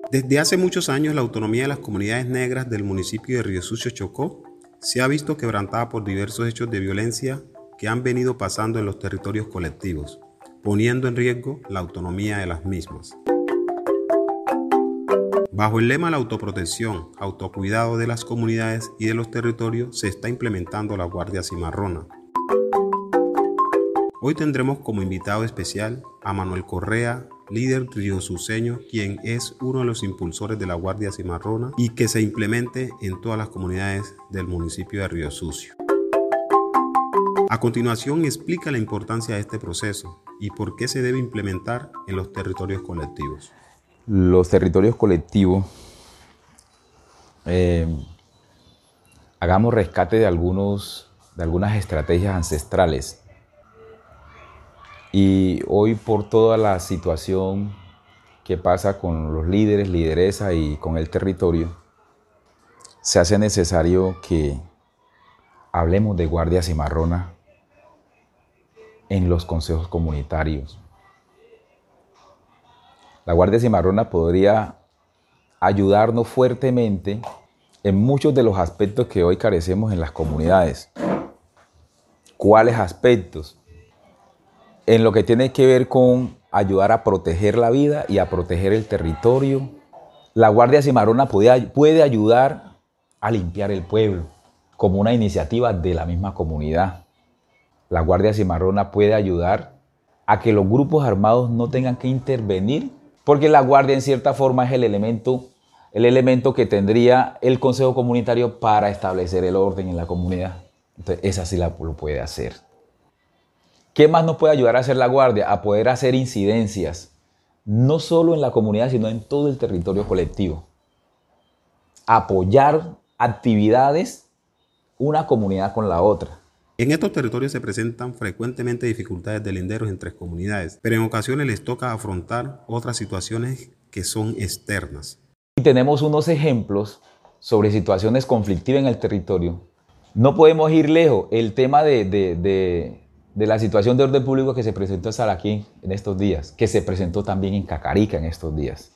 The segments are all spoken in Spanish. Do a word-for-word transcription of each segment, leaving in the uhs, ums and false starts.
Desde hace muchos años, la autonomía de las comunidades negras del municipio de Río Sucio, Chocó, se ha visto quebrantada por diversos hechos de violencia que han venido pasando en los territorios colectivos, poniendo en riesgo la autonomía de las mismas. Bajo el lema la autoprotección, autocuidado de las comunidades y de los territorios, se está implementando la Guardia Cimarrona. Hoy tendremos como invitado especial a Manuel Correa, líder riosuceño, quien es uno de los impulsores de la Guardia Cimarrona y que se implemente en todas las comunidades del municipio de Río Sucio. A continuación explica la importancia de este proceso y por qué se debe implementar en los territorios colectivos. Los territorios colectivos, eh, hagamos rescate de, algunos, de algunas estrategias ancestrales. Y hoy, por toda la situación que pasa con los líderes, lideresa y con el territorio, se hace necesario que hablemos de Guardia Cimarrona en los consejos comunitarios. La Guardia Cimarrona podría ayudarnos fuertemente en muchos de los aspectos que hoy carecemos en las comunidades. ¿Cuáles aspectos? En lo que tiene que ver con ayudar a proteger la vida y a proteger el territorio. La Guardia Cimarrona puede, puede ayudar a limpiar el pueblo como una iniciativa de la misma comunidad. La Guardia Cimarrona puede ayudar a que los grupos armados no tengan que intervenir, porque la Guardia en cierta forma es el elemento, el elemento que tendría el Consejo Comunitario para establecer el orden en la comunidad. Entonces, esa sí la, lo puede hacer. ¿Qué más nos puede ayudar a hacer la Guardia? A poder hacer incidencias, no solo en la comunidad, sino en todo el territorio colectivo. Apoyar actividades una comunidad con la otra. En estos territorios se presentan frecuentemente dificultades de linderos entre comunidades, pero en ocasiones les toca afrontar otras situaciones que son externas. Y tenemos unos ejemplos sobre situaciones conflictivas en el territorio. No podemos ir lejos. El tema de... de, de de la situación de orden público que se presentó en Salaquín en estos días, que se presentó también en Cacarica en estos días.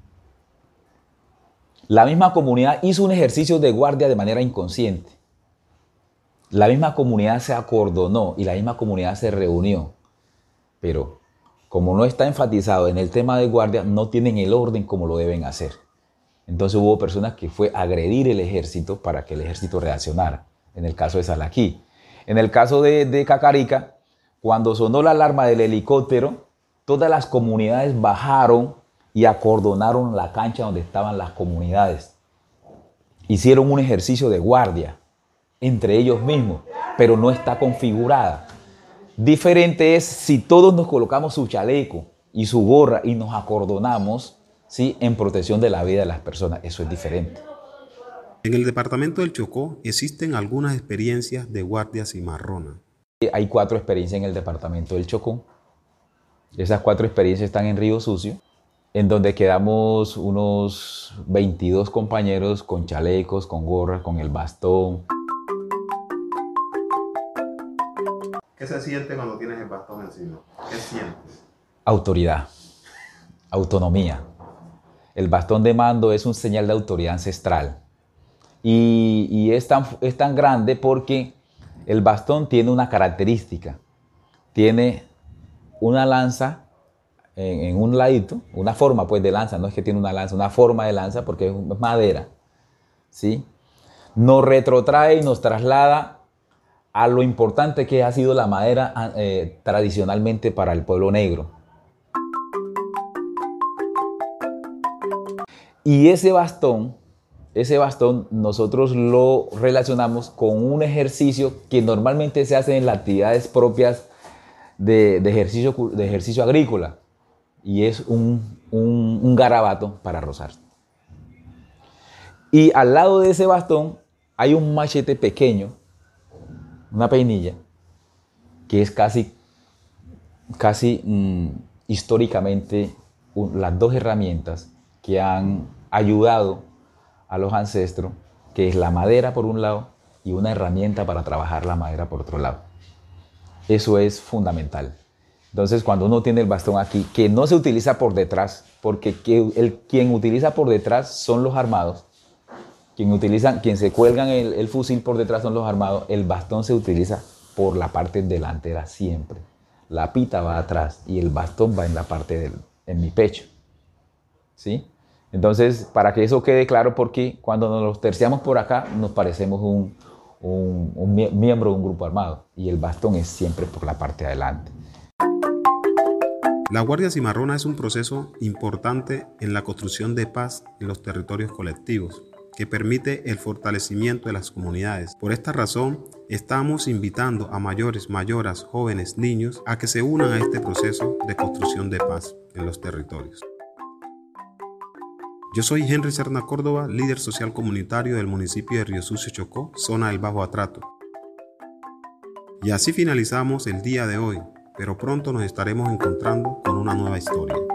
La misma comunidad hizo un ejercicio de guardia de manera inconsciente. La misma comunidad se acordonó y la misma comunidad se reunió. Pero como no está enfatizado en el tema de guardia, no tienen el orden como lo deben hacer. Entonces hubo personas que fue a agredir el ejército para que el ejército reaccionara, en el caso de Salaquí. En el caso de, de Cacarica, cuando sonó la alarma del helicóptero, todas las comunidades bajaron y acordonaron la cancha donde estaban las comunidades. Hicieron un ejercicio de guardia entre ellos mismos, pero no está configurada. Diferente es si todos nos colocamos su chaleco y su gorra y nos acordonamos, ¿sí?, en protección de la vida de las personas. Eso es diferente. En el departamento del Chocó existen algunas experiencias de Guardia Cimarrona. Hay cuatro experiencias en el departamento del Chocó. Esas cuatro experiencias están en Río Sucio, en donde quedamos unos veintidós compañeros con chalecos, con gorras, con el bastón. ¿Qué se siente cuando tienes el bastón encima? ¿Qué sientes? Autoridad, autonomía. El bastón de mando es un señal de autoridad ancestral. Y, y es, tan, es tan grande porque el bastón tiene una característica. Tiene una lanza en, en un ladito, una forma pues de lanza, no es que tiene una lanza, una forma de lanza porque es madera, ¿sí? Nos retrotrae y nos traslada a lo importante que ha sido la madera eh, tradicionalmente para el pueblo negro. Y ese bastón, ese bastón nosotros lo relacionamos con un ejercicio que normalmente se hace en las actividades propias de, de, ejercicio, de ejercicio agrícola, y es un, un, un garabato para rozar. Y al lado de ese bastón hay un machete pequeño, una peinilla, que es casi, casi mmm, históricamente un, las dos herramientas que han ayudado a los ancestros, que es la madera por un lado y una herramienta para trabajar la madera por otro lado. Eso es fundamental. Entonces, cuando uno tiene el bastón aquí, que no se utiliza por detrás, porque que el, quien utiliza por detrás son los armados, quien, utilizan, quien se cuelgan el, el fusil por detrás son los armados, el bastón se utiliza por la parte delantera siempre. La pita va atrás y el bastón va en la parte del, en mi pecho. ¿Sí? Entonces, para que eso quede claro, porque cuando nos los terciamos por acá, nos parecemos un, un, un miembro de un grupo armado y el bastón es siempre por la parte de adelante. La Guardia Cimarrona es un proceso importante en la construcción de paz en los territorios colectivos, que permite el fortalecimiento de las comunidades. Por esta razón, estamos invitando a mayores, mayoras, jóvenes, niños a que se unan a este proceso de construcción de paz en los territorios. Yo soy Henry Serna Córdoba, líder social comunitario del municipio de Río Sucio, Chocó, zona del Bajo Atrato. Y así finalizamos el día de hoy, pero pronto nos estaremos encontrando con una nueva historia.